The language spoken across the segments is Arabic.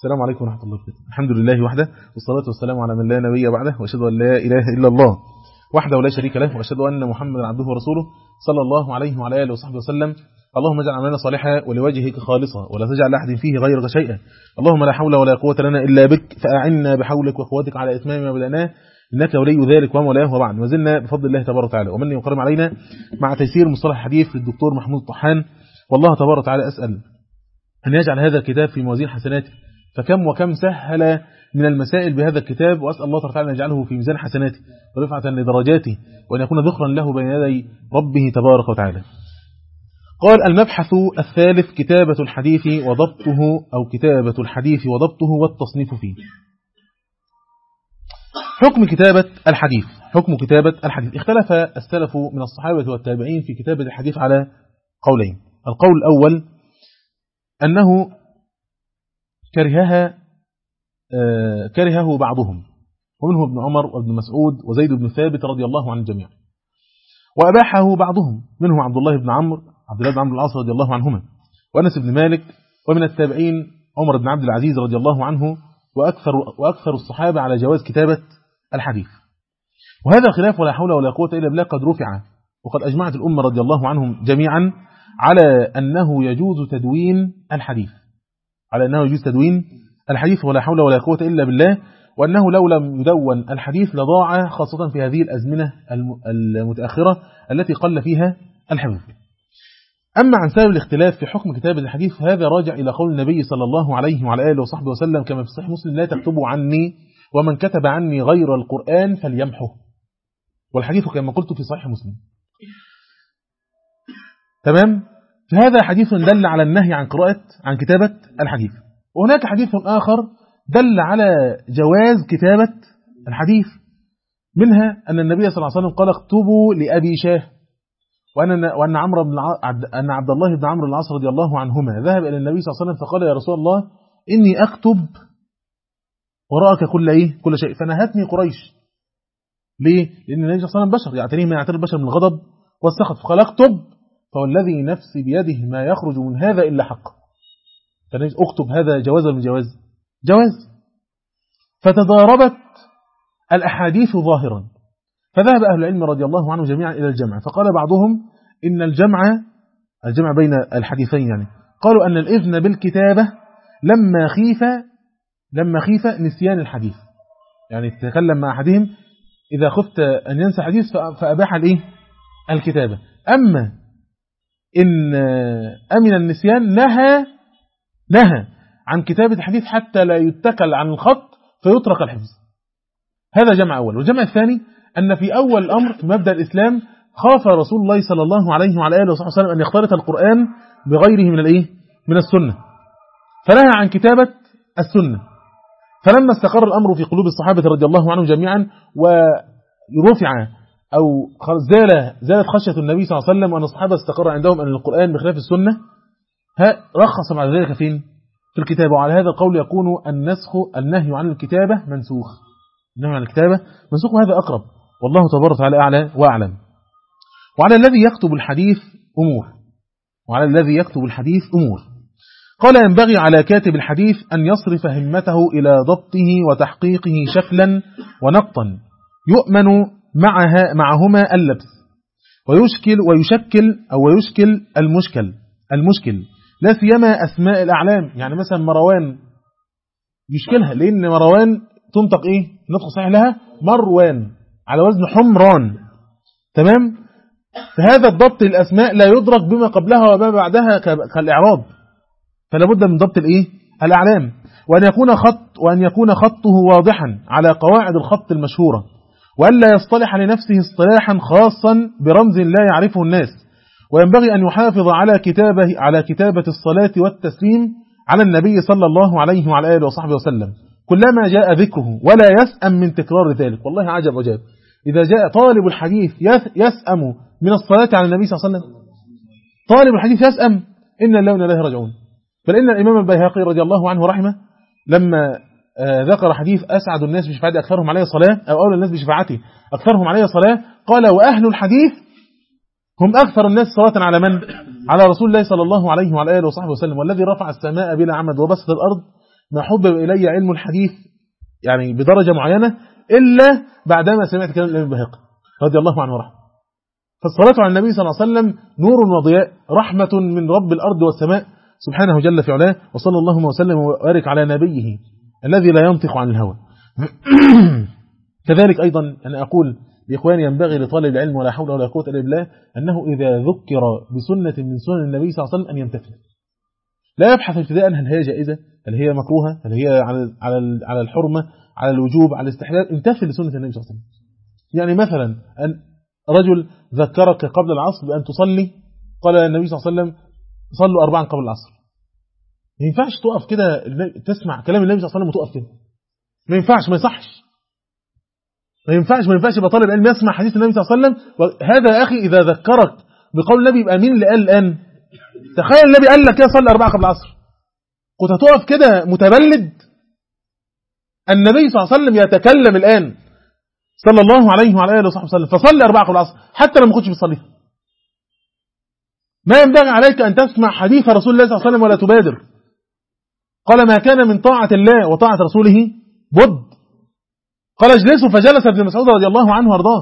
السلام عليكم ورحمة الله وبركاته. الحمد لله وحده، والصلاة والسلام على من لا نبي بعده، وأشهد أن لا إله إلا الله وحده لا شريك له، وأشهد أن محمدا عبده ورسوله صلى الله عليه وعلى آله وصحبه وسلم. اللهم اجعل عملنا صالحا ولوجهك خالصا، ولا تجعل لأحد فيه غيرك شيئا. اللهم لا حول ولا قوة لنا إلا بك، فأعنا بحولك وقوتك على إتمام ما بدأناه، إنك ولي ذلك ومولاه. وبعد، ما زلنا بفضل الله تبارك وتعالى ومن وكرم علينا مع تيسير مصطلح الحديث للدكتور محمود الطحان. والله تبارك وتعالى أسأل أن يجعل هذا الكتاب في موازين حسناته، فكم وكم سهل من المسائل بهذا الكتاب، وأسأل الله تعالى أن يجعله في ميزان حسناته ورفعة لدرجاته، وأن يكون ذخرا له بين يدي ربه تبارك وتعالى. قال: المبحث الثالث: كتابة الحديث وضبطه، أو كتابة الحديث وضبطه والتصنيف فيه. حكم كتابة الحديث. حكم كتابة الحديث. اختلف السلف من الصحابة والتابعين في كتابة الحديث على قولين. القول الأول أنه كرهه بعضهم، ومنه ابن عمر وابن مسعود وزيد بن ثابت رضي الله عن الجميع، وأباحه بعضهم، منهم عبد الله بن عمرو العاص رضي الله عنهما، وأنس بن مالك، ومن التابعين عمر بن عبد العزيز رضي الله عنه، وأكثر الصحابة على جواز كتابة الحديث. وهذا خلاف ولا حول ولا قوة إلا بالله قد رفع، وقد أجمعت الأمة رضي الله عنهم جميعا على أنه يجوز تدوين الحديث، ولا حول ولا قوة إلا بالله، وأنه لو لم يدون الحديث لضاع، خاصة في هذه الأزمنة المتأخرة التي قل فيها الحفظ. أما عن سبب الاختلاف في حكم كتابة الحديث، هذا راجع إلى قول النبي صلى الله عليه وعلى آله وصحبه وسلم كما في صحيح مسلم: لا تكتبوا عني، ومن كتب عني غير القرآن فليمحه. والحديث كما قلت في صحيح مسلم. تمام؟ فهذا حديث دل على النهي عن كتابة الحديث. وهناك حديث آخر دل على جواز كتابة الحديث، منها أن النبي صلى الله عليه وسلم قال: اكتبوا لأبي شاه، وأن عبد الله بن عمرو العاص رضي الله عنهما ذهب إلى النبي صلى الله عليه وسلم فقال: يا رسول الله، إني أكتب وراءك كل شيء، فنهتني قريش. ليه؟ لأن النبي صلى الله عليه وسلم بشر، يعتنيه ما يعتني البشر من الغضب والسخط، فقال: اكتب، فوالذي نفسي بيده ما يخرج من هذا إلا حق. اكتب، هذا جواز ولا جواز. فتضاربت الأحاديث ظاهرا، فذهب أهل العلم رضي الله عنهم جميعا إلى الجمع، فقال بعضهم إن الجمع بين الحديثين، يعني قالوا أن الإذن بالكتابة لما خيف نسيان الحديث، يعني تتكلم مع أحدهم إذا خفت أن ينسى حديث فأباح الكتابة. أما إن أمن النسيان نهى عن كتابة الحديث حتى لا يتكل عن الخط فيترك الحفظ. هذا جمع أول. والجمع الثاني أن في أول الأمر في مبدأ الإسلام خاف رسول الله صلى الله عليه وعلى آله وصحبه وسلم أن يختلط القرآن بغيره من السنة، فنهى عن كتابة السنة. فلما استقر الأمر في قلوب الصحابة رضي الله عنهم جميعا، ورفع أو زالت خشية النبي صلى الله عليه وسلم، وأن الصحابة استقر عندهم أن القرآن بخلاف السنة، رخص بعد ذلك في الكتابة. وعلى هذا القول يكون النهي عن الكتابة منسوخ. وهذا أقرب، والله تبارك وتعالى أعلى وأعلم. وعلى الذي يكتب الحديث أمور. قال: ينبغي على كاتب الحديث أن يصرف همته إلى ضبطه وتحقيقه شكلا ونقطا يؤمن معهما اللبس، ويشكل المشكل، لا سيما أسماء الأعلام. يعني مثلا مروان يشكلها، لأن مروان تنطق نطق صحيح لها مروان على وزن حمران. تمام؟ فهذا الضبط الأسماء لا يدرك بما قبلها وما بعدها كالإعراب، فلا بد من ضبط الأعلام، وأن يكون خطه واضحا على قواعد الخط المشهورة، وألا يصطلح لنفسه اصطلاحا خاصا برمز لا يعرفه الناس. وينبغي أن يحافظ على كتابة الصلاة والتسليم على النبي صلى الله عليه وعلى آله وصحبه وسلم كلما جاء ذكره، ولا يسأم من تكرار ذلك. والله عجب وجاب، إذا جاء طالب الحديث يسأم من الصلاة على النبي صلى الله عليه وسلم، طالب الحديث يسأم، إن الله وإنا إليه راجعون. بل إن الإمام البيهقي رضي الله عنه رحمه لما ذكر حديث أسعد الناس بشفاعته أكثرهم عليه صلاة، أو أولى الناس بشفاعته أكثرهم عليه صلاة، قال: وأهل الحديث هم أكثر الناس صلاة على من؟ على رسول الله صلى الله عليه وعلى آله وصحبه وسلم. والذي رفع السماء بلا عمد وبسط الأرض ما حبب إلي علم الحديث يعني بدرجة معينة إلا بعدما سمعت كلام الإمام البيهقي رضي الله عنه ورحمه. فالصلاة على النبي صلى الله عليه وسلم نور وضياء، رحمة من رب الأرض والسماء سبحانه جل في علاه، وصلى الله وسلم وبارك على نبيه الذي لا ينطق عن الهوى. كذلك أيضا أنا أقول لإخواني ينبغي لطالب العلم ولا حول ولا قوة إلا بالله أنه إذا ذكر بسنة من سنن النبي صلى الله عليه وسلم أن يمتثل، لا يبحث ابتداء هل هي جائزة، هل هي مكروهة، هل هي على الحرمة، على الوجوب، على الاستحلال. امتثل لسنة النبي صلى الله عليه وسلم. يعني مثلا أن رجل ذكرك قبل العصر بأن تصلي، قال النبي صلى الله عليه وسلم صلوا 4 قبل العصر. ما ينفعش تقف كده تسمع كلام النبي صلى الله عليه وسلم وتقف كده، ما ينفعش، ما يصحش، ما ينفعش يبقى طالب علم يسمع حديث النبي صلى الله عليه وسلم. هذا يا أخي إذا ذكرك بقول النبي يبقى مين اللي قال الآن؟ تخيل النبي قال لك يا صلي 4 قبل العصر، كنت هتقف كده متبلد؟ النبي صلى الله عليه وسلم يتكلم الآن صلى الله عليه وعلى آله وصحبه وسلم، فصلي 4 قبل العصر حتى لو ما كنتش بتصليها. ما ينبغي عليك أن تسمع حديث رسول الله صلى الله عليه وسلم ولا تبادر. قال ما كان من طاعة الله وطاعة رسوله بد. قال اجلسوا فجلس ابن مسعود رضي الله عنه وارضاه.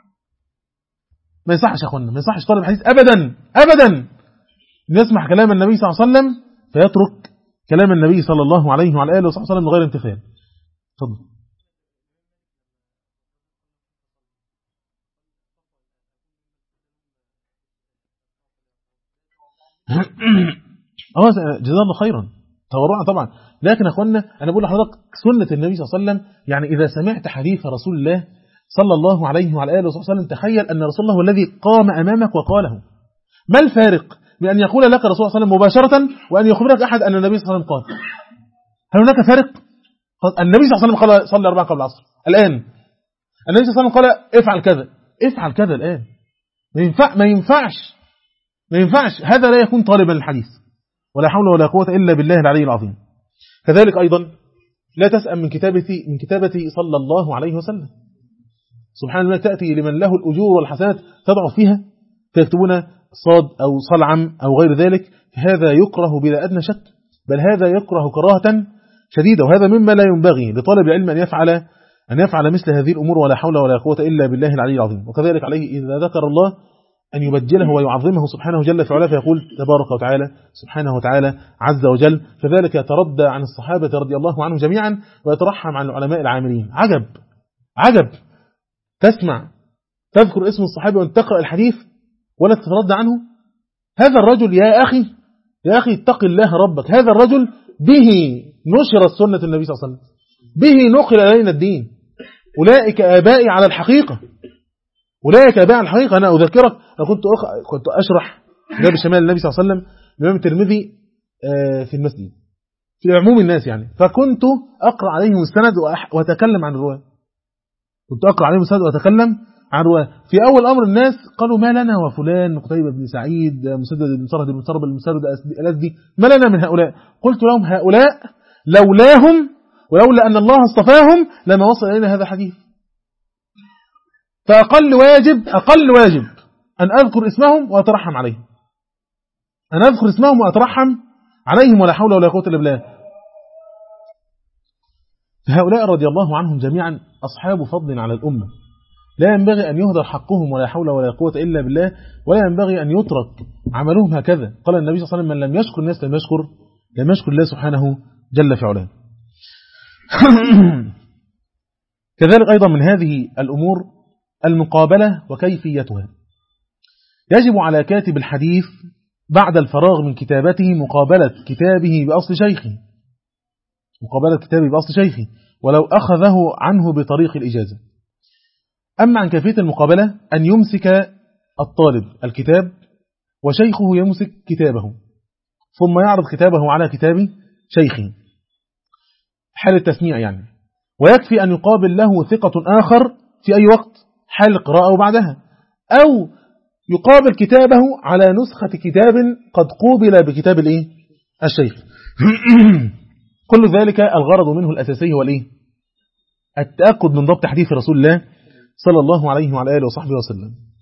ما يصحش يا اخوانا، ما يصحش طالب الحديث ابدا ابدا ان يسمع كلام النبي صلى الله عليه وسلم فيترك كلام النبي صلى الله عليه وعلى اله وصحبه وسلم من غير امتثال. اتفضل. جزاه الله خيرا، تورعنا طبعا. لكن يا اخوانا انا بقول لحضرتك سنه النبي صلى الله عليه وسلم، يعني اذا سمعت حديث رسول الله صلى الله عليه وعلى اله وصحبه وسلم تخيل ان رسول الله هو الذي قام امامك وقاله. ما الفارق بان يقول لك رسول الله صلى الله عليه وسلم مباشره وان يخبرك احد ان النبي صلى الله عليه وسلم قال؟ هل هناك فارق؟ النبي صلى الله عليه وسلم قال صلي 4 قبل العصر الان، النبي صلى الله عليه وسلم قال افعل كذا، افعل كذا الان. ما ينفعش هذا لا يكون طالبا للحديث، ولا حول ولا قوة إلا بالله العلي العظيم. كذلك أيضا لا تسأم من كتابة صلى الله عليه وسلم. سبحان الله، تأتي لمن له الأجور والحسنات تضعف فيها فيكتبون صاد أو صلعم أو غير ذلك، هذا يكره بلا أدنى شك، بل هذا يكره كراهة شديدة، وهذا مما لا ينبغي لطالب العلم أن يفعل مثل هذه الأمور، ولا حول ولا قوة إلا بالله العلي العظيم. وكذلك عليه إذا ذكر الله أن يبجله ويعظمه سبحانه جل في علاه، فيقول تبارك وتعالى سبحانه وتعالى عز وجل. فذلك يتردى عن الصحابة رضي الله عنهم جميعا ويترحم عن العلماء العاملين. عجب تذكر اسم الصحابي وأن تقرأ الحديث ولا تتردى عنه. هذا الرجل يا أخي اتق الله ربك، هذا الرجل به نشرت سنة النبي صلى الله عليه وسلم، به نقل إلينا الدين. أولئك آبائي على الحقيقة، أنا أذكرك، أنا كنت أشرح باب الشمال النبي صلى الله عليه وسلم الإمام الترمذي في المسجد في عموم الناس يعني، فكنت أقرأ عليهم السند وأتكلم عن الرواية، في أول أمر الناس قالوا ما لنا وفلان قتيبة بن سعيد مسدد بن صرد بن صرب المسرد الأسدي، ما لنا من هؤلاء؟ قلت لهم هؤلاء لولاهم ولولا أن الله اصطفاهم لما وصل إلينا هذا الحديث. فأقل واجب أن أذكر اسمهم وأترحم عليهم، ولا حول ولا قوة إلا بالله. فهؤلاء رضي الله عنهم جميعا أصحاب فضل على الأمة، لا ينبغي أن يهدر حقهم، ولا حول ولا قوة إلا بالله، ولا ينبغي أن يترك عملهم هكذا. قال النبي صلى الله عليه وسلم من لم يشكر الناس لم يشكر الله سبحانه جل في علاه. كذلك أيضا من هذه الأمور المقابلة وكيفيتها. يجب على كاتب الحديث بعد الفراغ من كتابته مقابلة كتابه بأصل شيخه ولو أخذه عنه بطريق الإجازة. أما عن كيفية المقابلة أن يمسك الطالب الكتاب وشيخه يمسك كتابه، ثم يعرض كتابه على كتاب شيخه حال التسميع يعني، ويكفي أن يقابل له ثقة آخر في أي وقت حال القراءة وبعدها، أو يقابل كتابه على نسخة كتاب قد قوبل بكتاب الشيخ. كل ذلك الغرض منه الأساسي هو التأكد من ضبط حديث رسول الله صلى الله عليه وعلى آله وصحبه وسلم.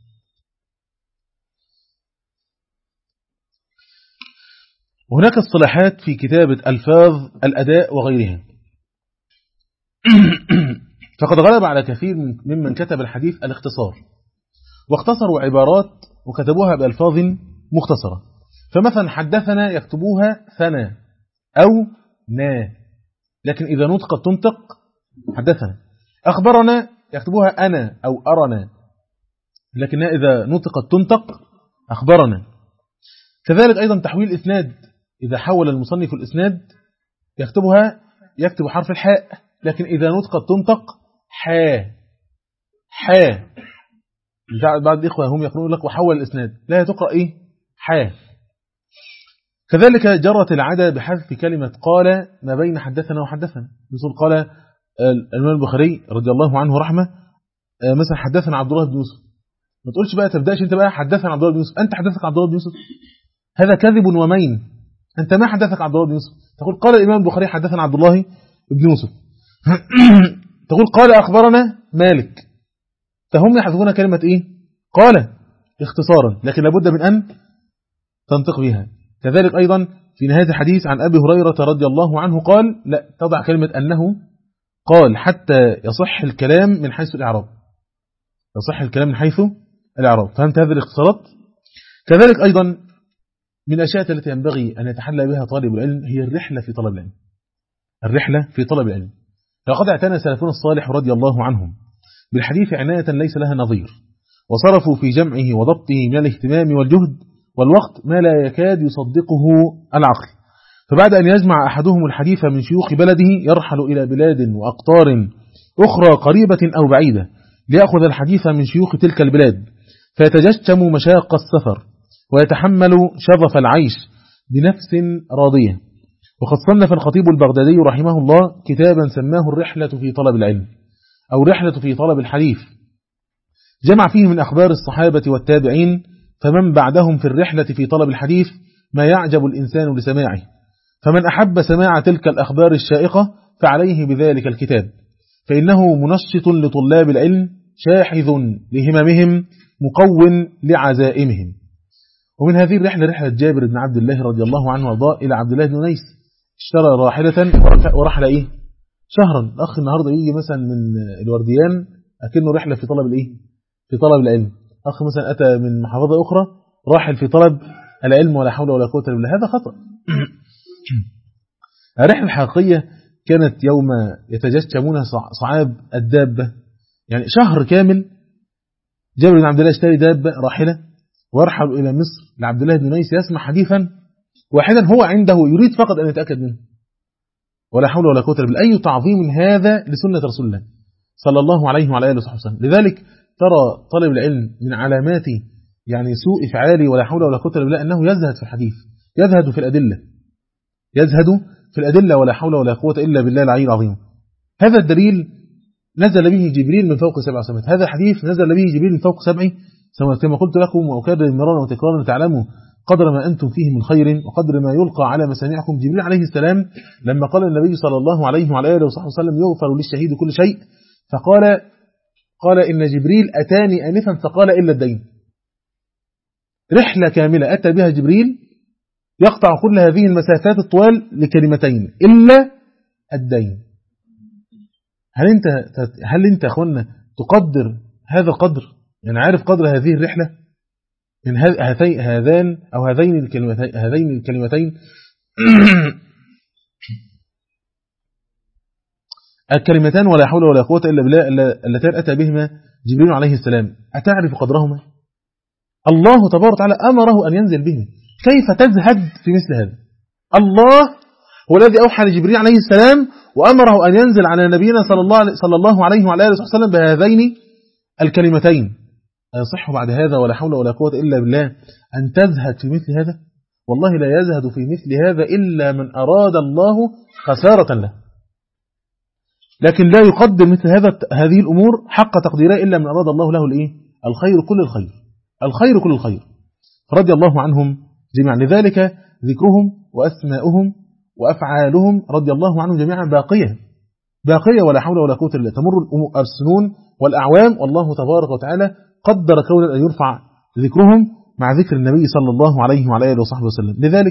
وهناك اصطلاحات في كتابة ألفاظ الأداء وغيرها. فقد غلب على كثير ممن كتب الحديث الاختصار، واختصروا عبارات وكتبوها بألفاظ مختصرة. فمثلا حدثنا يكتبوها ثنا أو نا، لكن إذا نطقت تنطق حدثنا. أخبرنا يكتبوها أنا أو أرنا، لكنها إذا نطقت تنطق أخبرنا. كذلك أيضا تحويل الإسناد، إذا حول المصنف الإسناد يكتب حرف الحاء، لكن إذا نطقت تنطق حا. بعض الإخوة هم يقولون لك وحول الإسناد، لا تقرأ إيه حا. كذلك جرت العادة بحذف كلمة قال ما بين حدثنا وحدثنا، مثل قال الإمام البخاري رضي الله عنه رحمه مثلا حدثنا عبد الله بن يوسف، ما تقولش بقى تبدأش انت بقى حدثنا عبد الله بن يوسف، انت حدثك عبد الله بن يوسف، هذا كذب ومين، انت ما حدثك عبد الله بن يوسف. تقول قال الإمام البخاري حدثنا عبد الله بن يوسف. تقول قال أخبرنا مالك، فهم يحذفون كلمة إيه قال اختصارا، لكن لابد من أن تنطق بها. كذلك أيضا في نهاية الحديث عن أبي هريرة رضي الله عنه قال لا تضع كلمة أنه قال حتى يصح الكلام من حيث الإعراب، يصح الكلام من حيث الإعراب. فهمت هذه الاختصارات؟ كذلك أيضا من الأشياء التي ينبغي أن يتحلى بها طالب العلم هي الرحلة في طلب العلم. الرحلة في طلب العلم، لقد اعتنى سلفنا الصالح رضي الله عنهم بالحديث عناية ليس لها نظير، وصرفوا في جمعه وضبطه من الاهتمام والجهد والوقت ما لا يكاد يصدقه العقل. فبعد أن يجمع أحدهم الحديث من شيوخ بلده يرحل إلى بلاد وأقطار أخرى قريبة أو بعيدة ليأخذ الحديث من شيوخ تلك البلاد، فيتجشم مشاق السفر ويتحمل شظف العيش بنفس راضية. وقد صنف الخطيب البغدادي رحمه الله كتابا سماه الرحلة في طلب العلم أو رحلة في طلب الحديث، جمع فيه من أخبار الصحابة والتابعين فمن بعدهم في الرحلة في طلب الحديث ما يعجب الإنسان لسماعه، فمن أحب سماع تلك الأخبار الشائقة فعليه بذلك الكتاب، فإنه منشط لطلاب العلم شاحذ لهممهم مقوٍ لعزائمهم. ومن هذه الرحلة رحلة جابر بن عبد الله رضي الله عنه وارضاه إلى عبد الله بن أنيس، اشترى راحلة ورحل إيه شهرا. الأخ النهاردة يجي مثلا من الورديان أكنه رحلة في طلب الإيه في طلب العلم، أخ مثلا أتى من محافظة أخرى راحل في طلب العلم ولا حول ولا قوة إلا بالله، هذا خطأ. الرحلة الحقيقية كانت يوم يتجشمون صعاب الدابة، يعني شهر كامل جابر بن عبد الله اشتري دابة راحلة ويرحل إلى مصر لعبد الله بن أنيس يسمع حديثا واحدا هو عنده يريد فقط أن يتأكد منه، ولا حول ولا قوة إلا بالله. أي تعظيم هذا لسنة رسول الله صلى الله عليه وعلى آله وصحبه وسلم. لذلك ترى طالب العلم من علامات يعني سوء إفعاله ولا حول ولا قوة إلا بالله أنه يزهد في الحديث، يزهد في الأدلة، يزهد في الأدلة ولا حول ولا قوة إلا بالله العلي العظيم. هذا الدليل نزل به جبريل من فوق 7 سماوات، هذا الحديث نزل به جبريل من فوق 7 سماوات، كما قلت لكم وأكرر مرارا وتكرارا تعلموا قدر ما أنتم فيه من خير وقدر ما يلقى على مسامعكم. جبريل عليه السلام لما قال النبي صلى الله عليه وعلى آله وصحبه وسلم يغفر للشهيد كل شيء، قال إن جبريل أتاني آنفا فقال إلا الدين. رحلة كاملة أتى بها جبريل يقطع كل هذه المسافات الطوال لكلمتين إلا الدين. هل أنت أخوانا تقدر هذا القدر؟ يعني عارف قدر هذه الرحلة من هذين الكلمتين الكلمتان ولا حول ولا قوة إلا بالله اللتان أتى بهما جبريل عليه السلام، أتعرف قدرهما؟ الله تبارك وتعالى أمره أن ينزل بهما، كيف تزهد في مثل هذا؟ الله هو الذي أوحى لجبريل عليه السلام وأمره أن ينزل على نبينا صلى الله عليه وعلى آله وسلم بهذين الكلمتين. أيصح بعد هذا ولا حول ولا قوة إلا بالله أن تزهد في مثل هذا؟ والله لا يزهد في مثل هذا إلا من أراد الله خسارة له، لكن لا يقدر مثل هذه الأمور حق تقديرها إلا من أراد الله له الخير كل الخير، الخير كل الخير. رضي الله عنهم جميعا. لذلك ذكرهم وأسماؤهم وأفعالهم رضي الله عنهم جميعا باقية ولا حول ولا قوة إلا. تمر السنون والأعوام والله تبارك وتعالى قدر كون أن يرفع ذكرهم مع ذكر النبي صلى الله عليه وعلى آله وصحبه وسلم. لذلك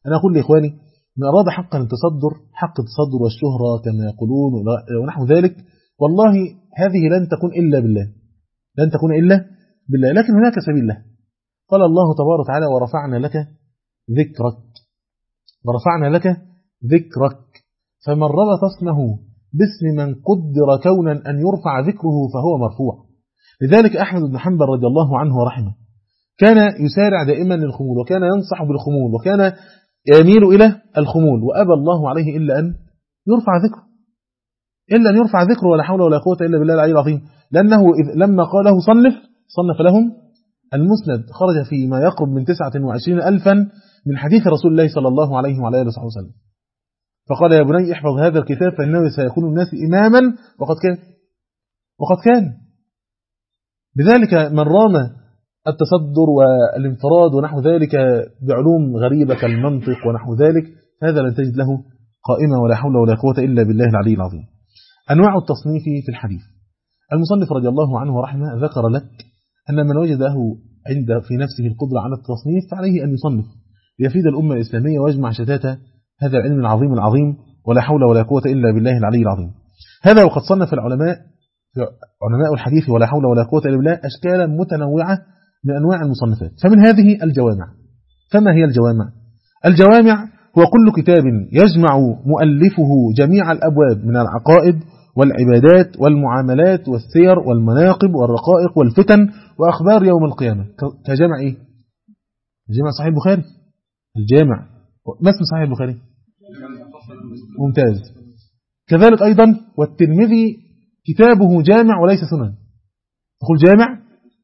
أنا أقول لإخواني من أراد حقا التصدر، حق التصدر والشهرة كما يقولون ونحو ذلك، والله هذه لن تكون إلا بالله، لن تكون إلا بالله، لكن هناك سبيل له. قال الله تبارك وتعالى ورفعنا لك ذكرك، ورفعنا لك ذكرك، فمن ربط اسمه باسم من قدر كونا أن يرفع ذكره فهو مرفوع. لذلك أحمد بن حنبل رضي الله عنه ورحمه كان يسارع دائما للخمول، وكان ينصح بالخمول، وكان يميل إلى الخمول، وأبى الله عليه إلا أن يرفع ذكره، إلا أن يرفع ذكره، ولا حول ولا قوة إلا بالله العلي العظيم. لأنه لما قاله صنف لهم المسند، خرج في ما يقرب من 29,000 من حديث رسول الله صلى الله عليه وعلى آله وسلم. فقال يا بني احفظ هذا الكتاب فإنه سيكون الناس إماما وقد كان. بذلك من رام التصدر والانفراد ونحو ذلك بعلوم غريبة كالمنطق ونحو ذلك، هذا لن تجد له قائمة، ولا حول ولا قوة إلا بالله العلي العظيم. أنواع التصنيف في الحديث. المصنف رضي الله عنه ورحمه ذكر لك أن من وجده في نفسه القدرة على التصنيف فعليه أن يصنف ليفيد الأمة الإسلامية ويجمع شتات هذا العلم العظيم، ولا حول ولا قوة إلا بالله العلي العظيم. هذا وقد صنف علماء الحديث ولا حول ولا قوة إلا بالله أشكالا متنوعة من أنواع المصنفات. فمن هذه الجوامع. فما هي الجوامع؟ الجوامع هو كل كتاب يجمع مؤلفه جميع الأبواب من العقائد والعبادات والمعاملات والسير والمناقب والرقائق والفتن وأخبار يوم القيامة. كجمع إيه؟ جمع صحيح البخاري. الجامع ما اسم صحيح البخاري؟ ممتاز. كذلك أيضا والترمذي كتابه جامع وليس سنن. تقول جامع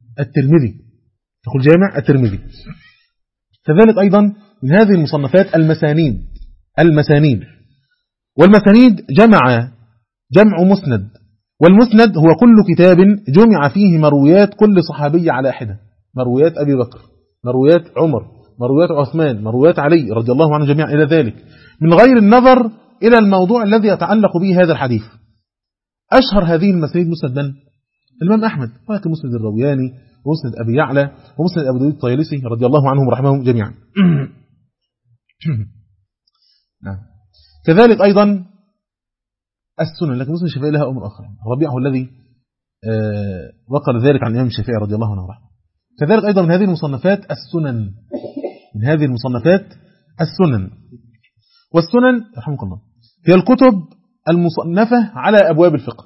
الترمذي. كذلك أيضا من هذه المصنفات المسانيد. والمسانيد جمع مسند، والمسند هو كل كتاب جمع فيه مرويات كل صحابي على حدة، مرويات أبي بكر، مرويات عمر، مرويات عثمان، مرويات علي رضي الله عنه جميعا إلى ذلك، من غير النظر إلى الموضوع الذي يتعلق به هذا الحديث. أشهر هذه المسانيد مسند من؟ الإمام أحمد، ولكن مسند الروياني ومسند أبي يعلى ومسند أبو داود الطيالسي رضي الله عنهم ورحمهم جميعا. كذلك أيضا السنن، لكن مسند الشافعي لها أمر آخر. الربيع هو الذي وقال ذلك عن الإمام الشافعي رضي الله عنه ورحمه. كذلك أيضا من هذه المصنفات السنن. والسنن رحمك الله هي الكتب المصنفة على أبواب الفقه.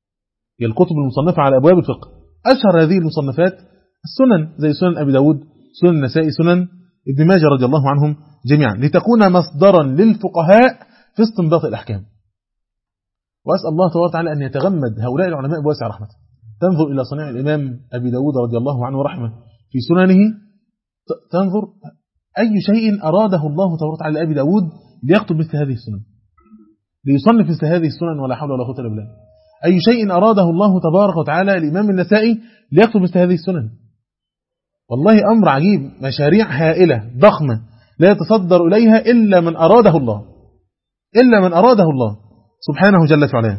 أشهر هذه المصنفات السنن، زي سنن أبي داود، سنن النسائي، سنن ابن ماجه رضي الله عنهم جميعا، لتكون مصدرا للفقهاء في استنباط الأحكام. وأسأل الله تبارك وتعالى أن يتغمد هؤلاء العلماء بواسع رحمته. تنظر إلى صنيع الإمام أبي داود رضي الله عنه ورحمه في سننه، تنظر أي شيء أراده الله تبارك وتعالى لأبي داود ليكتب مثل هذه السنن، ليصنف مثل هذه السنن، ولا حول ولا قوة إلا بالله. أي شيء أراده الله تبارك وتعالى الإمام النسائي ليكتب مثل هذه السنن. والله أمر عجيب، مشاريع هائلة ضخمة لا يتصدر إليها إلا من أراده الله سبحانه جل وعلا.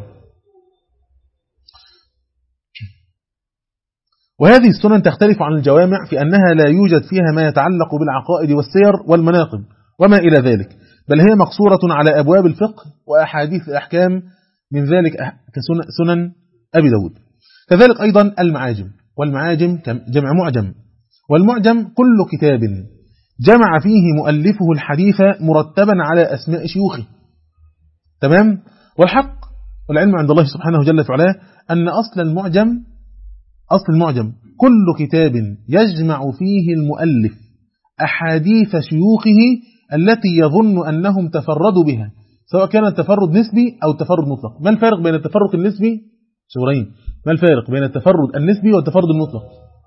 وهذه السنن تختلف عن الجوامع في أنها لا يوجد فيها ما يتعلق بالعقائد والسير والمناقب وما إلى ذلك، بل هي مقصورة على أبواب الفقه وأحاديث الأحكام، من ذلك كسنن أبي داود. كذلك أيضا والمعاجم جمع معجم، والمعجم كل كتاب جمع فيه مؤلفه الحديث مرتبا على أسماء شيوخه. تمام. والحق والعلم عند الله سبحانه جل وعلا أن أصل المعجم كل كتاب يجمع فيه المؤلف أحاديث شيوخه التي يظن أنهم تفردوا بها، سواء كان التفرد نسبي أو التفرد مطلق. ما الفارق بين التفرد النسبي؟ شورين. ما الفارق بين التفرد النسبي والتفرد المطلق؟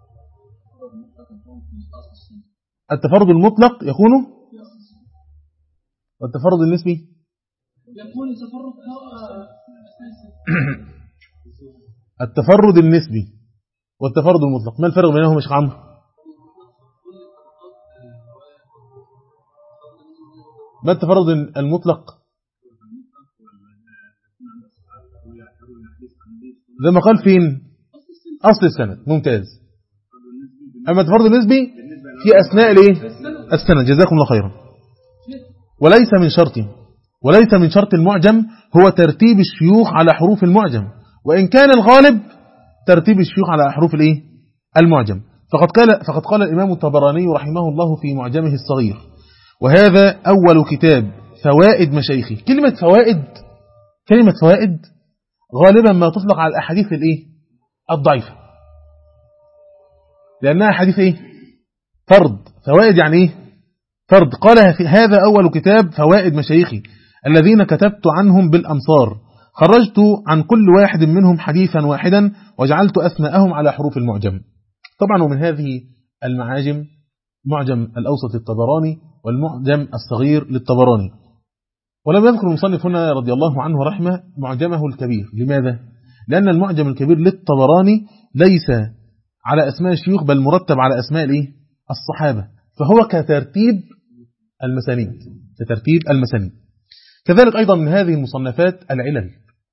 التفرد المطلق يكون، والتفرد النسبي يكون التفرد النسبي والتفرد المطلق. ما الفرق بينهم يا شيخ عمرو؟ ما التفرد المطلق؟ زي ما قال فين؟ أصل السند. ممتاز. أما التفرد النسبي في أثناء السند. جزاكم الله خيرا. وليس من شرط المعجم هو ترتيب الشيوخ على حروف المعجم، وإن كان الغالب ترتيب الشيوخ على حروف المعجم. فقد قال الإمام الطبراني رحمه الله في معجمه الصغير: وهذا أول كتاب فوائد مشايخي. كلمة فوائد غالبا ما تطلق على الأحاديث الضعيفة، لأنها حديث فرد. فوائد يعني فرد. قال: هذا أول كتاب فوائد مشايخي الذين كتبت عنهم بالأمصار، خرجت عن كل واحد منهم حديثا واحدا وجعلت أسماءهم على حروف المعجم. طبعا ومن هذه المعاجم معجم الأوسط للطبراني والمعجم الصغير للطبراني. ولم يذكر المصنف هنا رضي الله عنه رحمه معجمه الكبير. لماذا؟ لأن المعجم الكبير للطبراني ليس على أسماء الشيوخ، بل مرتب على أسماء الصحابة، فهو كترتيب المسانيد. كذلك أيضا من هذه المصنفات العلل،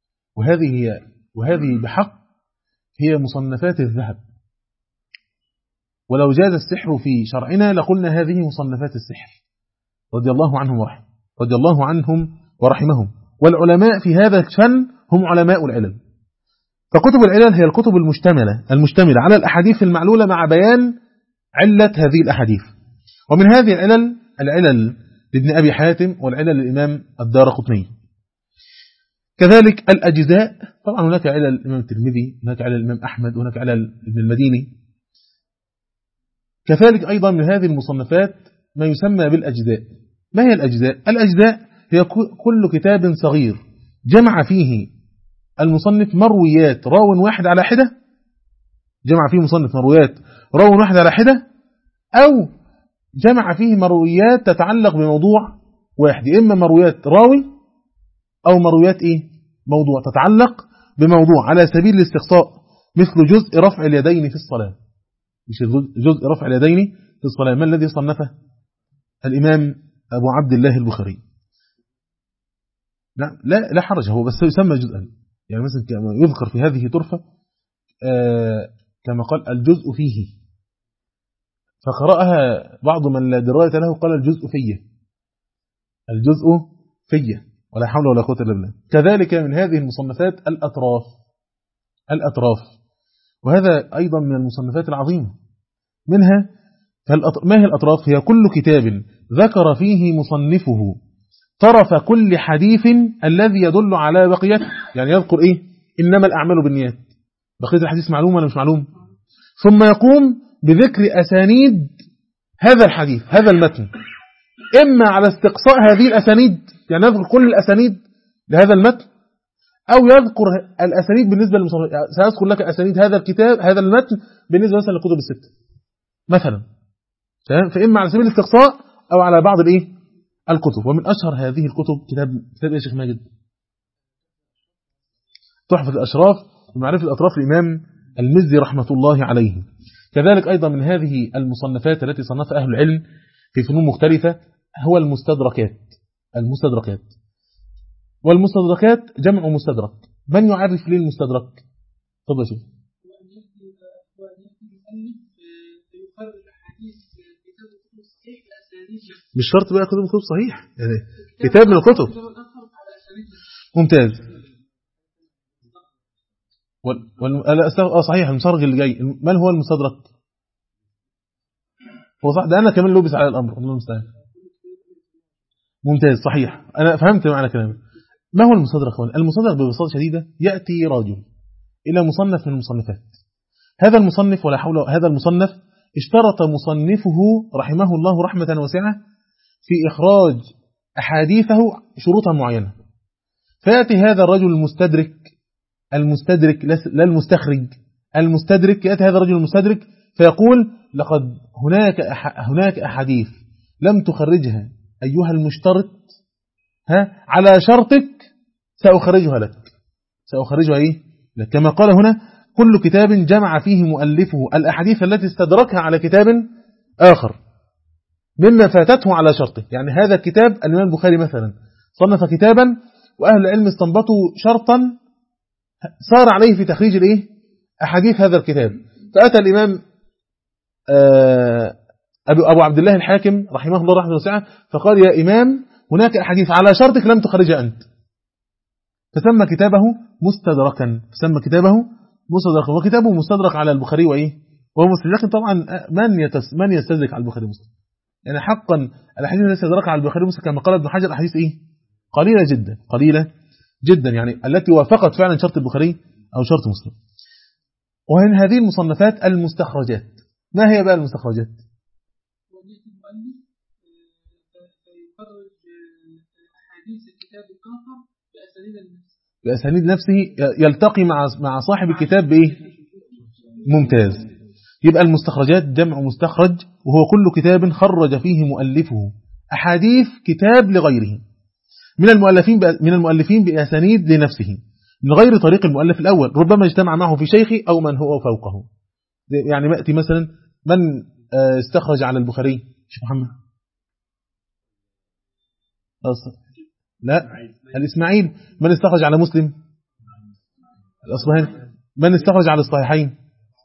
وهذه بحق هي مصنفات الذهب. ولو جاز السحر في شرعنا لقلنا هذه مصنفات السحر، رضي الله عنهم ورحمهم. والعلماء في هذا الشأن هم علماء العلل. فكتب العلل هي الكتب المشتملة على الأحاديث المعلولة مع بيان علة هذه الأحاديث. ومن هذه العلل لابن أبي حاتم، والعلل للإمام الدارقطني. كذلك الأجزاء، طبعا هناك علل الإمام الترمذي، هناك علل الإمام أحمد، هناك علل ابن المديني. كذلك أيضا من هذه المصنفات ما يسمى بالأجزاء. ما هي الأجزاء؟ الأجزاء هي كل كتاب صغير جمع فيه المصنف مرويات راو واحد على حدة، أو جمع فيه مرويات تتعلق بموضوع واحد، إما مرويات راوي أو مرويات موضوع تتعلق بموضوع، على سبيل الاستقصاء، مثل جزء رفع اليدين في الصلاة. جزء رفع اليدين في الصلاة، ما الذي صنفه؟ الإمام أبو عبد الله البخاري. لا حرج، هو بس يسمى جزءا. يعني مثلا كما يذكر في هذه طرفة كما قال الجزء فيه، فقرأها بعض من لا دراية له قال الجزء فيه، ولا حول ولا قوة إلا بالله. كذلك من هذه المصنفات الأطراف، وهذا أيضا من المصنفات العظيمة. منها ما هي الأطراف؟ هي كل كتاب ذكر فيه مصنفه طرف كل حديث الذي يدل على بقيته. يعني يذكر إنما الأعمال بالنيات، بقية الحديث معلوم ولا مش معلوم، ثم يقوم بذكر أسانيد هذا الحديث، هذا المتن، إما على استقصاء هذه الأسانيد، يعني يذكر كل الأسانيد لهذا المتن، أو يذكر الأسانيد بالنسبة للمصنف. سأذكر لك أسانيد هذا الكتاب، هذا المتن بالنسبة مثلا للكتب الستة مثلا، فإما على سبيل الاستقصاء أو على بعض الكتب. ومن أشهر هذه الكتب كتاب يا شيخ ماجد؟ تحفة الأشراف ومعرفة الأطراف الإمام المزي رحمة الله عليه. كذلك أيضا من هذه المصنفات التي صنفها أهل العلم في فنون مختلفة هو المستدركات. والمستدركات جمع مستدرك. من يعرف لي المستدرك؟ تفضل شوف. مش شرط بقى كتب صحيح، يعني كتاب من الكتب. ممتاز. صحيح. المستدرك اللي جاي، من هو المستدرك؟ هو صح، ده أنا كمان لبس على الأمر. الله المستعان. ممتاز، صحيح، أنا فهمت معنى كلامك. ما هو المستدرك؟ المستدرك ببساطة شديدة يأتي رجل إلى مصنف من المصنفات. هذا المصنف اشترط مصنفه رحمه الله رحمة واسعة في إخراج أحاديثه شروطا معينة. فيأتي هذا الرجل المستدرك لا المستخرج، يأتي هذا الرجل المستدرك فيقول: لقد هناك أحاديث لم تخرجها أيها المشترط، على شرطك سأخرجها لك. كما قال هنا: كل كتاب جمع فيه مؤلفه الأحاديث التي استدركها على كتاب آخر مما فاتته على شرطه. يعني هذا الكتاب الإمام البخاري مثلا صنف كتابا، وأهل العلم استنبطوا شرطا صار عليه في تخريج أحاديث هذا الكتاب. فأتى الإمام أبو عبد الله الحاكم رحمه الله رحمه واسعة فقال: يا إمام، هناك أحاديث على شرطك لم تخرجها أنت، فسمى كتابه مستدركا، وكتابه مستدرك على البخاري ومسلم. لكن طبعا من يستدرك على البخاري ومسلم؟ يعني حقا الأحاديث التي استدركها على البخاري ومسلم كما قال ابن حجر أحاديث قليلة جدا يعني التي وافقت فعلا شرط البخاري أو شرط مسلم. وهن هذه المصنفات المستخرجات. ما هي بقى المستخرجات؟ بأسانيد نفسه يلتقي مع صاحب الكتاب بإيه؟ ممتاز. يبقى المستخرجات جمع مستخرج، وهو كل كتاب خرج فيه مؤلفه أحاديث كتاب لغيره من المؤلفين بأسانيد لنفسه من غير طريق المؤلف الأول، ربما اجتمع معه في شيخه أو من هو فوقه. يعني مأتي مثلا من استخرج على البخاري؟ شيخ محمد؟ لا، الإسماعيل. من استخرج على مسلم؟ الأصبهاني. من استخرج على الصحيحين؟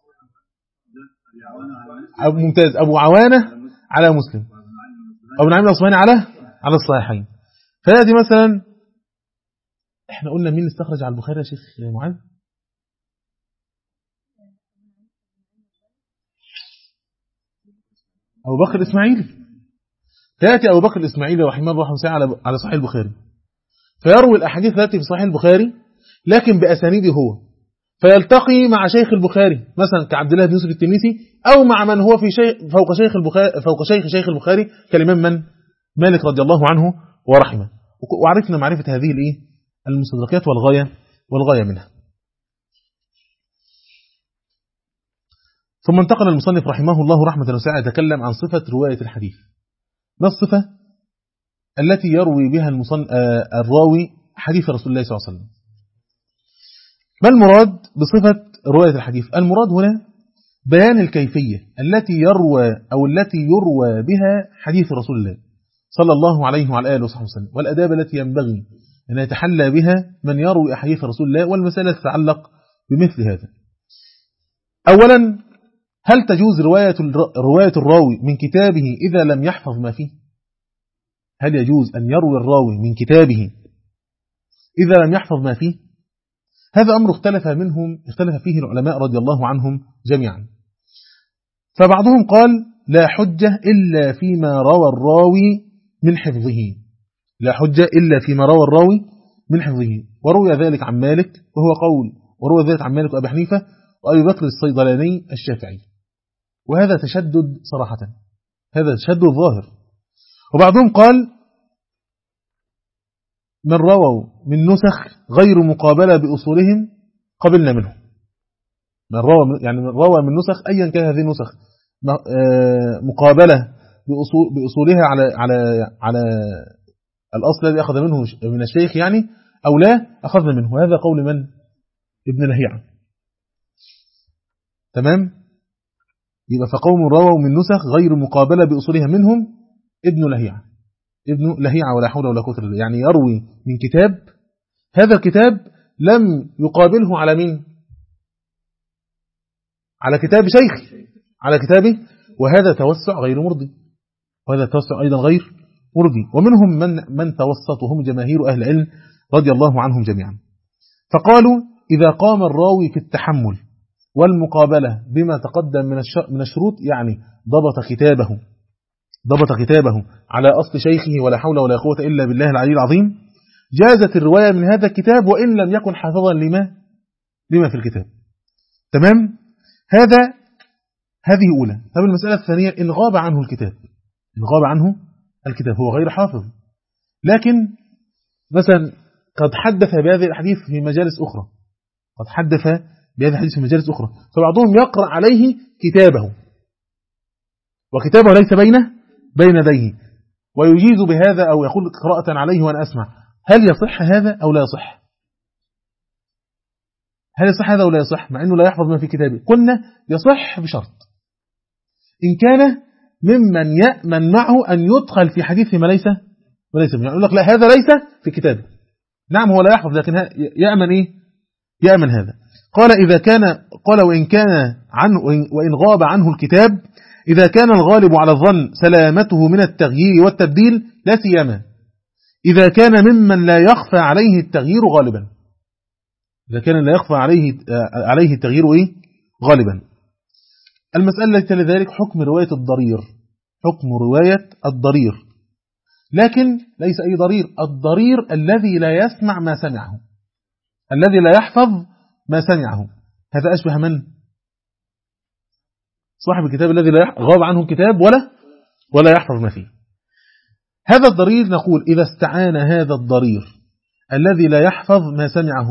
ممتاز، أبو عوانة على مسلم، أبو نعيم الأصبهاني على الصحيحين. فهذه مثلا احنا قلنا مين استخرج على البخاري يا شيخ معاذ؟ أبو بكر الإسماعيلي. فيأتي أبو بكر الإسماعيلي رحمه الله على صحيح البخاري، فيروي الأحاديث التي في صحيح البخاري لكن بأسانيده هو، فيلتقي مع شيخ البخاري مثلا كعبد الله بن يوسف التنيسي، أو مع من هو في فوق شيخ البخاري كالإمام مالك رضي الله عنه ورحمه. وعرفنا معرفة هذه المستدركات والغاية منها. ثم انتقل المصنف رحمه الله رحمة واسعة يتكلم عن صفة رواية الحديث. ما الصفة التي يروي بها الراوي حديث رسول الله صلى الله عليه وسلم؟ ما المراد بصفة رواية الحديث؟ المراد هنا بيان الكيفية التي يروى بها حديث رسول الله صلى الله عليه وعلى آله وصحبه وسلم، والأداب التي ينبغي أن يتحلى بها من يروي أحاديث رسول الله، والمسألة تتعلق بمثل هذا. أولا، هل تجوز رواية الراوي من كتابه إذا لم يحفظ ما فيه؟ هل يجوز أن يروي الراوي من كتابه إذا لم يحفظ ما فيه؟ هذا أمر اختلف فيه العلماء رضي الله عنهم جميعا. فبعضهم قال لا حجة إلا فيما روى الراوي من حفظه، لا حجة إلا فيما روى الراوي من حفظه. وروي ذلك عن مالك وأبي حنيفة وأبي بكر الصيدلاني الشافعي، وهذا تشدد صراحة، هذا تشدد ظاهر. وبعضهم قال من رووا من نسخ غير مقابلة بأصولهم قبلنا منه. من روى من نسخ أيا كان هذه النسخ مقابلة بأصولها على الأصل الذي أخذ منه من الشيخ يعني، أو لا أخذنا منه. وهذا قول من؟ ابن لهيعة. تمام؟ يبقى فقوم رووا من نسخ غير مقابلة بأصولها منهم ابن لهيعة ولا حول ولا قوة إلا بالله. يعني يروي من كتاب، هذا الكتاب لم يقابله على مين؟ على كتاب شيخ، على كتابه. وهذا توسع غير مرضي، وهذا توسع أيضا غير مرضي. ومنهم من توسط، وهم جماهير أهل العلم رضي الله عنهم جميعا. فقالوا إذا قام الراوي في التحمل والمقابلة بما تقدم من الشروط، يعني ضبط كتابه على أصل شيخه ولا حول ولا قوة إلا بالله العلي العظيم، جازت الرواية من هذا الكتاب وإن لم يكن حافظا لما في الكتاب. تمام؟ هذه أولى. طب المسألة الثانية، إن غاب عنه الكتاب هو غير حافظ، لكن مثلا قد حدث بهذه الحديث في مجالس أخرى، فبعضهم يقرأ عليه كتابه وكتابه ليس بين يديه ويجيز بهذا أو يقول قراءة عليه وأنا أسمع. هل يصح هذا أو لا يصح؟ مع أنه لا يحفظ ما في كتابه. قلنا يصح بشرط، إن كان ممن يأمن معه أن يدخل في حديث ما ليس يقول لك لا هذا ليس في كتابه. نعم هو لا يحفظ، لكن يأمن هذا. قال وإن غاب عنه الكتاب، إذا كان الغالب على الظن سلامته من التغيير والتبديل، لا سيما إذا كان ممن لا يخفى عليه التغيير غالبا، إذا كان لا يخفى عليه التغيير غالبا. المسألة التي لذلك حكم رواية الضرير، حكم رواية الضرير، لكن ليس أي ضرير، الضرير الذي لا يسمع ما سمعه، الذي لا يحفظ ما سمعه. هذا أشبه من؟ صاحب الكتاب الذي لا غاب عنه الكتاب ولا يحفظ ما فيه. هذا الضرير نقول إذا استعان هذا الضرير الذي لا يحفظ ما سمعه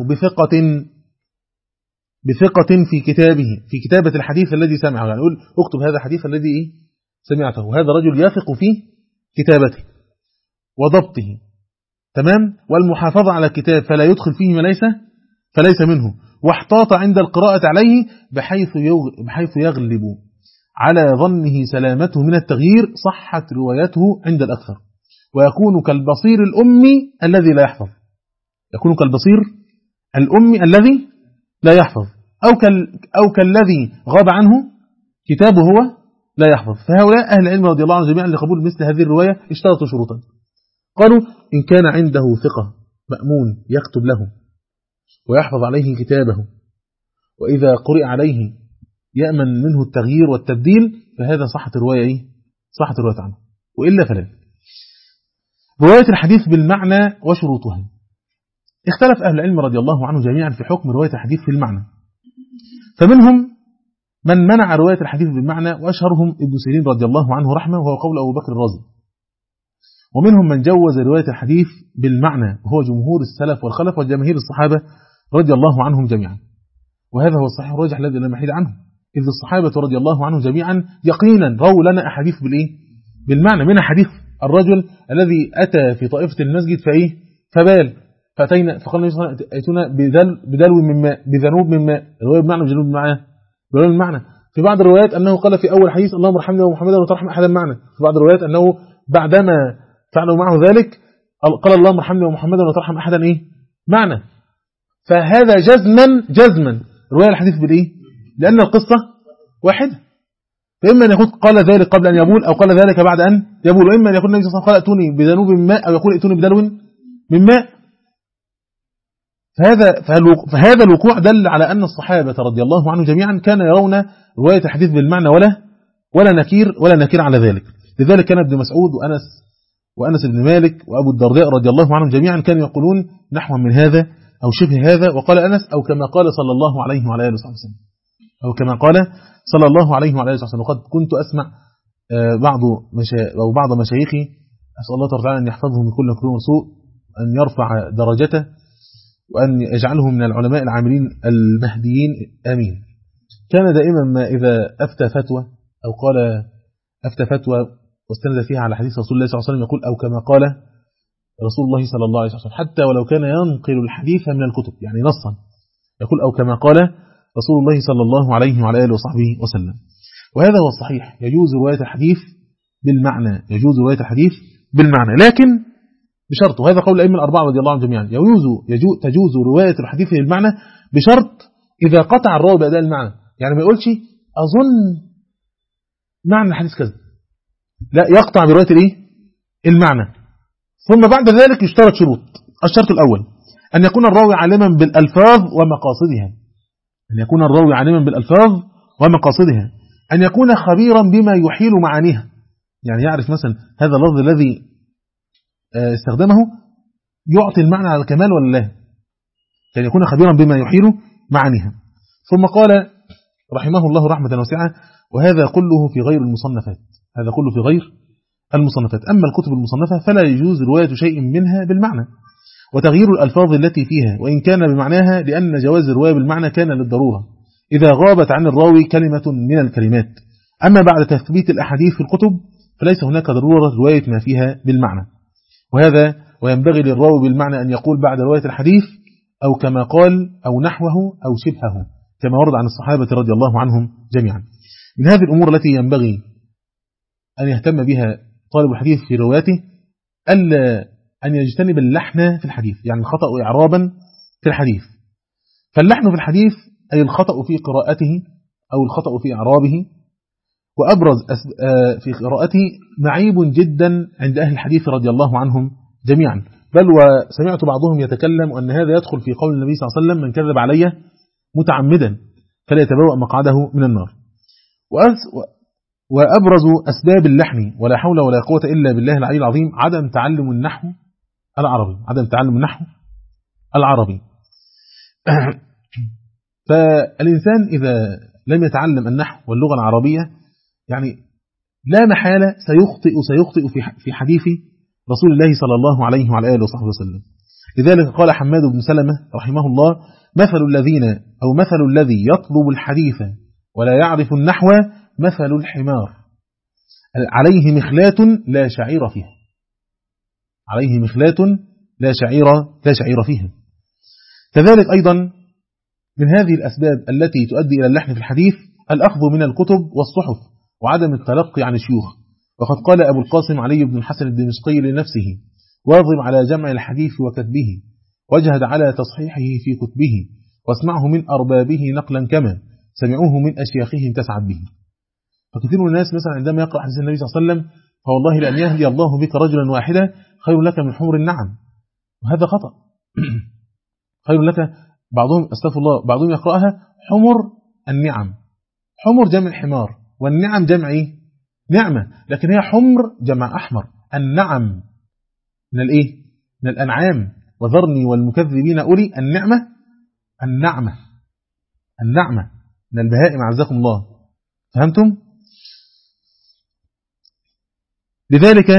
بثقة في كتابه، في كتابة الحديث الذي سمعه، يعني يقول اكتب هذا الحديث الذي سمعته، هذا رجل يثق في كتابته وضبطه، تمام، والمحافظة على الكتاب فلا يدخل فيه ما فليس منه، واحتاط عند القراءة عليه بحيث يغلب على ظنه سلامته من التغيير، صحت روايته عند الأكثر، ويكون كالبصير الأمي الذي لا يحفظ، يكون كالبصير الأمي الذي لا يحفظ، أو كالذي غاب عنه كتابه هو لا يحفظ. فهؤلاء أهل العلم رضي الله عنهم جميعا لقبول مثل هذه الرواية اشترطوا شروطا، قالوا إن كان عنده ثقة مأمون يكتب له ويحفظ عليه كتابه، وإذا قرئ عليه يأمن منه التغيير والتبديل، فهذا صحة الرواية صحة الرواية عنه، وإلا فلا. رواية الحديث بالمعنى وشروطها، اختلف أهل العلم رضي الله عنه جميعا في حكم رواية الحديث في المعنى، فمنهم من منع رواية الحديث بالمعنى، وأشهرهم ابن سيرين رضي الله عنه رحمه، وهو قول أبو بكر الرازي، ومنهم من جوز رواية الحديث بالمعنى، وهو جمهور السلف والخلف وجماهير الصحابة رضي الله عنهم جميعا، وهذا هو الصحيح الراجح الذي لا محيد عنه، إذ الصحابة رضي الله عنهم جميعا يقينا رووا لنا أحاديث بالمعنى، من حديث الرجل الذي أتى في طائفة المسجد فبال، فأتينا فقال النبي صلى الله عليه وسلم أتينا بدلو من ماء، بذنوب من ماء، الرواية بمعنى وجنوب بالمعنى. في بعض الروايات أنه قال في أول حديث اللهم ارحمني ومحمدا وترحم أحدا معنا، في بعض الروايات أنه بعدما فعلوا معه ذلك قال اللهم ارحمني ومحمدا وترحم أحدا معنا. فهذا جزما رواية الحديث لأن القصة واحدة، فإما أن يكون قال ذلك قبل أن يبول، أو قال ذلك بعد أن يبول، وإما أن يكون النبي صلى الله عليه وسلم قال اتوني بذنوب من ماء، أو يقول ائتوني بدلو من ماء. فهذا الوقوع دل على أن الصحابة رضي الله عنهم جميعا كانوا يرون رواية الحديث بالمعنى ولا نكير على ذلك. لذلك كان ابن مسعود وأنس بن مالك وأبو الدرداء رضي الله عنهم جميعا كانوا يقولون نحو من هذا أو شبه هذا، وقال أنس أو كما قال صلى الله عليه وعلى آله وسلم، أو كما قال صلى الله عليه وعلى آله وسلم. وقد كنت أسمع بعض مشايخي، أسأل الله تعالى أن يحفظه من كل مكروه وسوء، أن يرفع درجته، وأن يجعله من العلماء العاملين المهديين، آمين. كان دائما ما إذا أفتى فتوى أو قال أفتى فتوى واستند فيها على حديث رسول الله صلى الله عليه وسلم يقول أو كما قال رسول الله صلى الله عليه وسلم، حتى ولو كان ينقل الحديث من الكتب يعني نصا، يقول أو كما قال رسول الله صلى الله عليه وعلى آله وصحبه وسلم. وهذا هو الصحيح، يجوز رواية الحديث بالمعنى، يجوز رواية الحديث بالمعنى، لكن بشرط، وهذا قول الأئمة الأربعة رضي الله عنهم جميعا، تجوز رواية الحديث بالمعنى بشرط إذا قطع الراوي بأداء المعنى، يعني ما يقولش أظن معنى الحديث كذا، لا، يقطع برواية المعنى. ثم بعد ذلك يشترط شروط. الشرط الأول أن يكون الراوي عالما بالألفاظ ومقاصدها، أن يكون الراوي عالما بالألفاظ ومقاصدها، أن يكون خبيرا بما يحيل معانيها، يعني يعرف مثلا هذا اللفظ الذي استخدمه يعطي المعنى على الكمال ولا لا، أن يكون خبيرا بما يحيل معانيها. ثم قال رحمه الله رحمة واسعة وهذا كله في غير المصنفات، هذا كله في غير المصنفات. أما الكتب المصنفة فلا يجوز رواية شيء منها بالمعنى وتغيير الألفاظ التي فيها وإن كان بمعناها، لأن جواز الرواية بالمعنى كان للضرورة إذا غابت عن الراوي كلمة من الكلمات. أما بعد تثبيت الأحاديث في الكتب فليس هناك ضرورة رواية ما فيها بالمعنى. وهذا وينبغي للراوي بالمعنى أن يقول بعد رواية الحديث أو كما قال أو نحوه أو شبهه، كما ورد عن الصحابة رضي الله عنهم جميعا. من هذه الأمور التي ينبغي أن يهتم بها طالب الحديث في روايته ألا أن يجتنب اللحن في الحديث، يعني الخطأ إعرابا في الحديث. فاللحن في الحديث أي الخطأ في قراءته أو الخطأ في إعرابه، وأبرز في قراءته معيب جدا عند أهل الحديث رضي الله عنهم جميعا، بل وسمعت بعضهم يتكلم أن هذا يدخل في قول النبي صلى الله عليه وسلم: من كذب علي متعمدا فليتبوأ مقعده من النار. وأبرز أسباب اللحن ولا حول ولا قوة إلا بالله العلي العظيم عدم تعلم النحو العربي، عدم تعلم النحو العربي. فالإنسان إذا لم يتعلم النحو واللغة العربية يعني لا محالة سيخطئ في حديث رسول الله صلى الله عليه وعلى آله وصحبه وسلم. لذلك قال حماد بن سلمة رحمه الله: مثل الذي يطلب الحديث ولا يعرف النحو مثل الحمار عليه مخلاة لا شعير فيها، عليه مخلاة لا شعير فيها. كذلك أيضا من هذه الأسباب التي تؤدي إلى اللحن في الحديث الأخذ من الكتب والصحف وعدم التلقي عن الشيوخ. وقد قال أبو القاسم علي بن الحسن الدمشقي لنفسه: واظب على جمع الحديث وكتبه، واجهد على تصحيحه في كتبه، واسمعه من أربابه نقلا كما سمعوه من أشياخهم تسعد به. فكثير من الناس مثلا عندما يقرأ حديث النبي صلى الله عليه وسلم: فوالله لأن يهدي الله بك رجلا واحدا خير لك من حمر النعم، وهذا خطأ. خير لك، بعضهم استغفر الله بعضهم يقرأها حمر النعم، حمر جمع حمار، والنعم جمع نعمة، لكن هي حمر جمع أحمر. النعم من الإيه؟ من الأنعام، وذرني والمكذبين أولي النعمة من البهائم عزكم الله. فهمتم؟ لذلك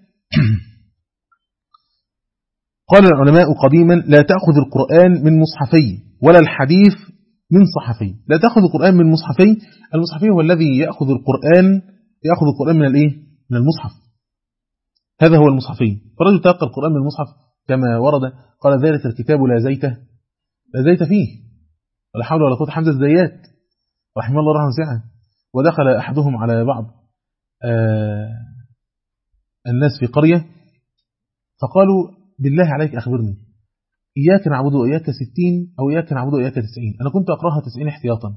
قال العلماء قديما: لا تأخذ القرآن من مصحفي ولا الحديث من صحفي. لا تأخذ القرآن من مصحفي. المصحفي هو الذي يأخذ القرآن من الإيه؟ من المصحف. هذا هو المصحفي. فرجل تلقى القرآن من المصحف كما ورد قال: ذلك الكتاب لا زيت فيه ولا حول ولا قوة. حمزة الزيات رحمه الله رحمه واسعة. ودخل أحدهم على بعض الناس في قرية فقالوا: بالله عليك أخبرني، إياك نعبد وإياك 60 أو إياك نعبد وإياك 90؟ أنا كنت أقرأها 90 احتياطا.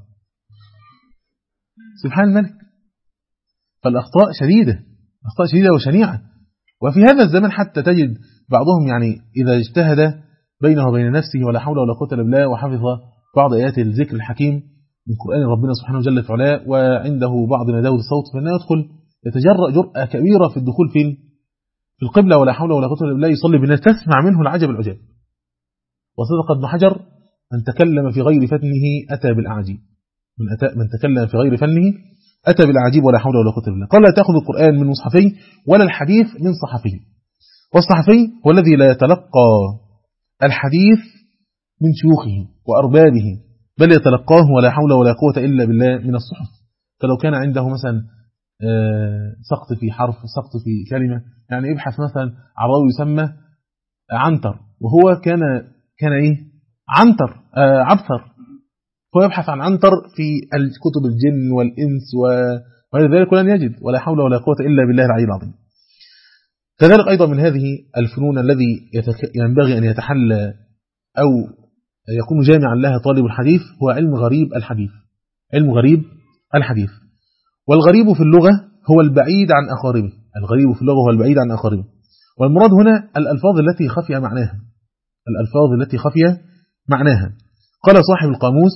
سبحان الملك. فالأخطاء شديدة وشنيعة. وفي هذا الزمن حتى تجد بعضهم يعني إذا اجتهد بينه وبين نفسه ولا حول ولا قوة إلا بالله وحفظ بعض آيات الذكر الحكيم من قرآن ربنا سبحانه وجل في علاه وعنده بعض نداود الصوت، فإنه يدخل يتجرأ جرأة كبيرة في الدخول في القبلة ولا حول ولا قوة إلا بالله، يصلي بالناس تسمع منه العجب العجاب. وصدق ابن حجر: من تكلم في غير فنه أتى بالأعجيب. من تكلم في غير فنه أتى بالأعجيب ولا حول ولا قوة إلا بالله. قال: لا تأخذ القرآن من مصحفي ولا الحديث من صحفي. والصحفي هو الذي لا يتلقى الحديث من شيوخه وأربابه، بل يتلقاه ولا حول ولا قوة إلا بالله من الصحف. فلو كان عنده مثلا سقط في حرف، سقط في كلمة، يعني يبحث مثلا عن راوي يسمى عنتر، وهو كان إيه؟ عنتر عبثر، هو يبحث عن عنتر في كتب الجن والإنس وغير ذلك ولن يجد، ولا حول ولا قوة إلا بالله العلي العظيم. كذلك أيضا من هذه الفنون الذي ينبغي أن يتحلى أو يكون جامعا لها طالب الحديث هو علم غريب الحديث. علم غريب الحديث. والغريب في اللغة هو البعيد عن أقاربه. الغريب في اللغة هو البعيد عن أقاربه. والمراد هنا الألفاظ التي خفي معناها. الألفاظ التي خفي معناها. قال صاحب القاموس: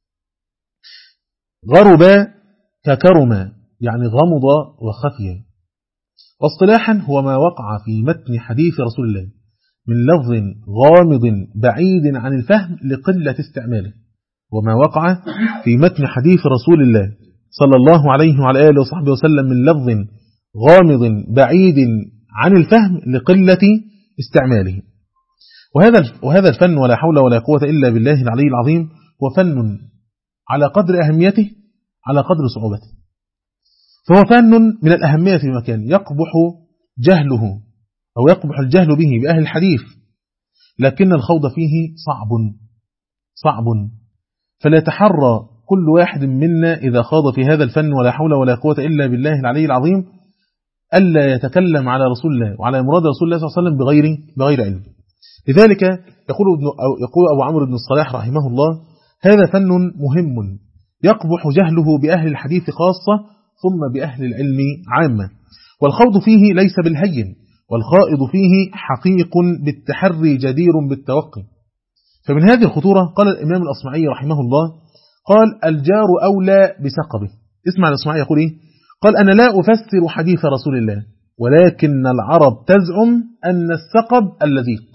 غرب ككرم، يعني غمض وخفي. واصطلاحا هو ما وقع في متن حديث رسول الله من لفظ غامض بعيد عن الفهم لقلة استعماله. وما وقع في متن حديث رسول الله صلى الله عليه وعلى آله وصحبه وسلم من لفظ غامض بعيد عن الفهم لقلة استعماله. وهذا الفن ولا حول ولا قوة إلا بالله العلي العظيم هو فن على قدر أهميته على قدر صعوبته. فهو فن من الأهمية في مكان يقبح جهله أو يقبح الجهل به بأهل الحديث، لكن الخوض فيه صعب. فليتحرى كل واحد منا إذا خاض في هذا الفن ولا حول ولا قوة إلا بالله العلي العظيم ألا يتكلم على رسول الله وعلى مراد رسول الله صلى الله عليه وسلم بغير علم. لذلك يقول أبو عمرو بن الصلاح رحمه الله: هذا فن مهم يقبح جهله بأهل الحديث خاصة ثم بأهل العلم عامة، والخوض فيه ليس بالهين والخائض فيه حقيق بالتحري جدير بالتوقي. فمن هذه الخطورة قال الإمام الأصمعي رحمه الله، قال الجار أولى بسقبه. اسمع الأصمعي يقول إيه؟ قال أنا لا أفسر حديث رسول الله، ولكن العرب تزعم أن السقب اللذيق.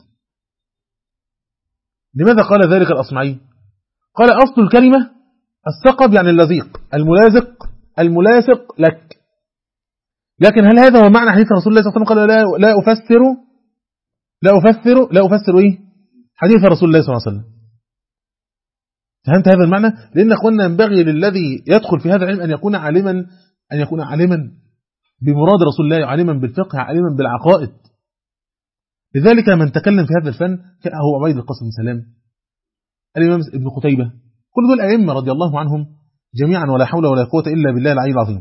لماذا قال ذلك الأصمعي؟ قال أصل الكلمة السقب يعني اللذيق، الملاصق لك. لكن هل هذا هو معنى حديث رسول الله صلى الله عليه وسلم؟ قال لا أفسر إيه؟ حديث رسول الله صلى الله عليه وسلم. فهمت هذا المعنى؟ لأن قلنا ينبغي للذي يدخل في هذا العلم أن يكون عالما بمراد رسول الله، عالما بالفقه، عالما بالعقائد. لذلك من تكلم في هذا الفن هو عبيد القاسم بن سلام، الإمام ابن قتيبة، كل دول أئمة رضي الله عنهم جميعا، ولا حول ولا قوة إلا بالله العلي العظيم.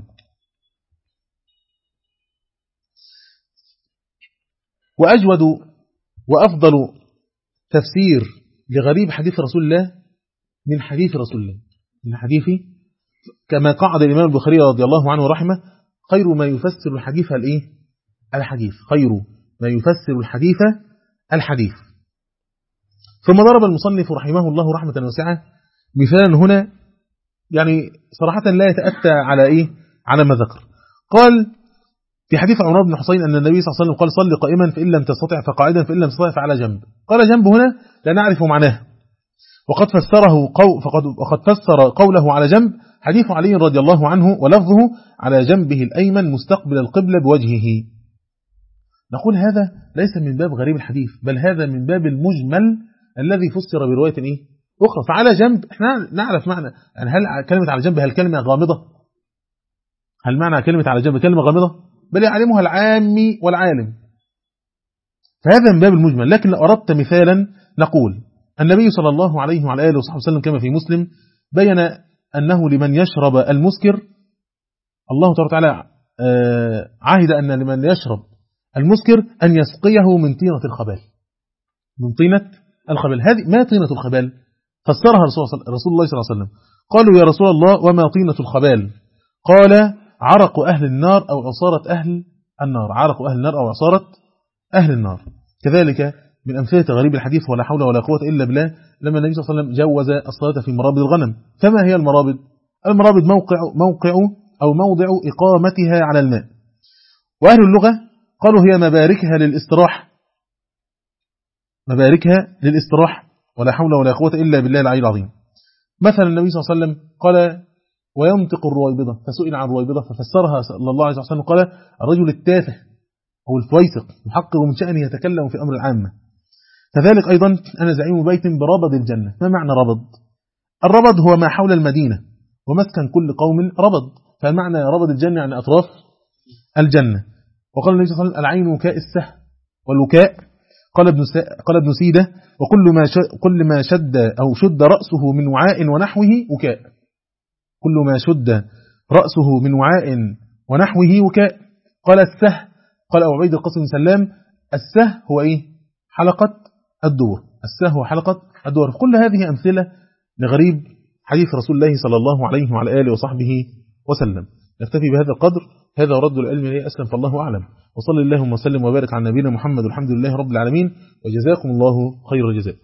وأجود وأفضل تفسير لغريب حديث رسول الله من حديث رسول الله، من حديثه، كما قعد الإمام البخاري رضي الله عنه ورحمه: خير ما يفسر الحديث الحديث، خير ما يفسر الحديث. ثم ضرب المصنف رحمه الله رحمة واسعة مثالا هنا، يعني صراحة لا يتأتى على ما ذكر. قال في حديث عمران بن حسين أن النبي صلى الله عليه وسلم قال: صل قائما فإن لم تستطع فقاعدا فإن لم تستطع فعلى جنب. قال جنب هنا لا نعرف معناه، وقد فسر قوله على جنب حديث علي رضي الله عنه ولفظه على جنبه الأيمن مستقبل القبلة بوجهه. نقول هذا ليس من باب غريب الحديث، بل هذا من باب المجمل الذي فسر برواية أخرى. فعلى جنب احنا نعرف معنى، يعني هل كلمة على جنب هل كلمة غامضة؟ هل معنى كلمة على جنب كلمة غامضة؟ بل يعلمها العامي والعالم. فهذا من باب المجمل. لكن لو أردت مثالا نقول النبي صلى الله عليه وعلى آله وصحبه وسلم كما في مسلم بين أنه لمن يشرب المسكر، الله تعالى عهد أن لمن يشرب المسكر أن يسقيه من طينة الخبال. من طينة الخبال، هذه ما طينة الخبال؟ فسرها رسول الله صلى الله عليه وسلم. قالوا يا رسول الله وما طينة الخبال؟ قال عرق أهل النار أو عصارة أهل النار، عرق أهل النار أو عصارة أهل النار. كذلك من أمثلة غريب الحديث ولا حول ولا قوة إلا بالله لما النبي صلى الله عليه وسلم جوز الصلاة في مرابض الغنم. فما هي المرابض؟ المرابض موقع أو موضع إقامتها على الماء. وأهل اللغة قالوا هي مباركها للاستراح ولا حول ولا قوة إلا بالله العلي العظيم. مثلا النبي صلى الله عليه وسلم قال وينطق الرويبضة، فسئل عن الرويبضة ففسرها صلى الله عليه وسلم قال الرجل التافه أو الفويسق محقر من شأنه يتكلم في أمر العامة. كذلك أيضا أنا زعيم بيت بربض الجنة. ما معنى ربض؟ الربض هو ما حول المدينة ومسكن كل قوم ربض، فالمعنى ربض الجنة يعني أطراف الجنة. وقال النبي صلى الله عليه وسلم العين وكاء السه والوكاء قال ابن سيدة وكل ما شد أو شد رأسه من وعاء ونحوه وكاء. كل ما شد رأسه من وعاء ونحوه وكاء. قال السه، قال أبو عبيد القاسم بن سلام السه هو حلقة الدور. السه هو حلقة الدور. كل هذه أمثلة لغريب حديث رسول الله صلى الله عليه وعلى آله وصحبه وسلم. نكتفي بهذا القدر. هذا ورد العلم إليه أسلم، فالله أعلم. وصلى اللهم وسلم وبارك على نبينا محمد والحمد لله رب العالمين، وجزاكم الله خير الجزاء.